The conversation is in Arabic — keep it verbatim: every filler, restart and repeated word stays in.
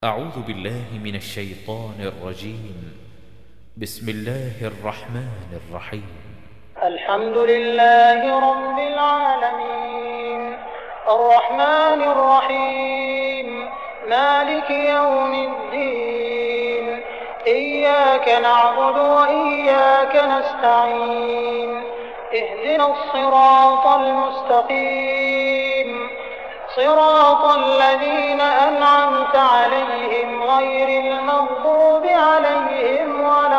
أعوذ بالله من الشيطان الرجيم. بسم الله الرحمن الرحيم. الحمد لله رب العالمين الرحمن الرحيم مالك يوم الدين إياك نعبد وإياك نستعين اهدنا الصراط المستقيم صراط الذين أنعمت عليهم غير المغضوب عليهم ولا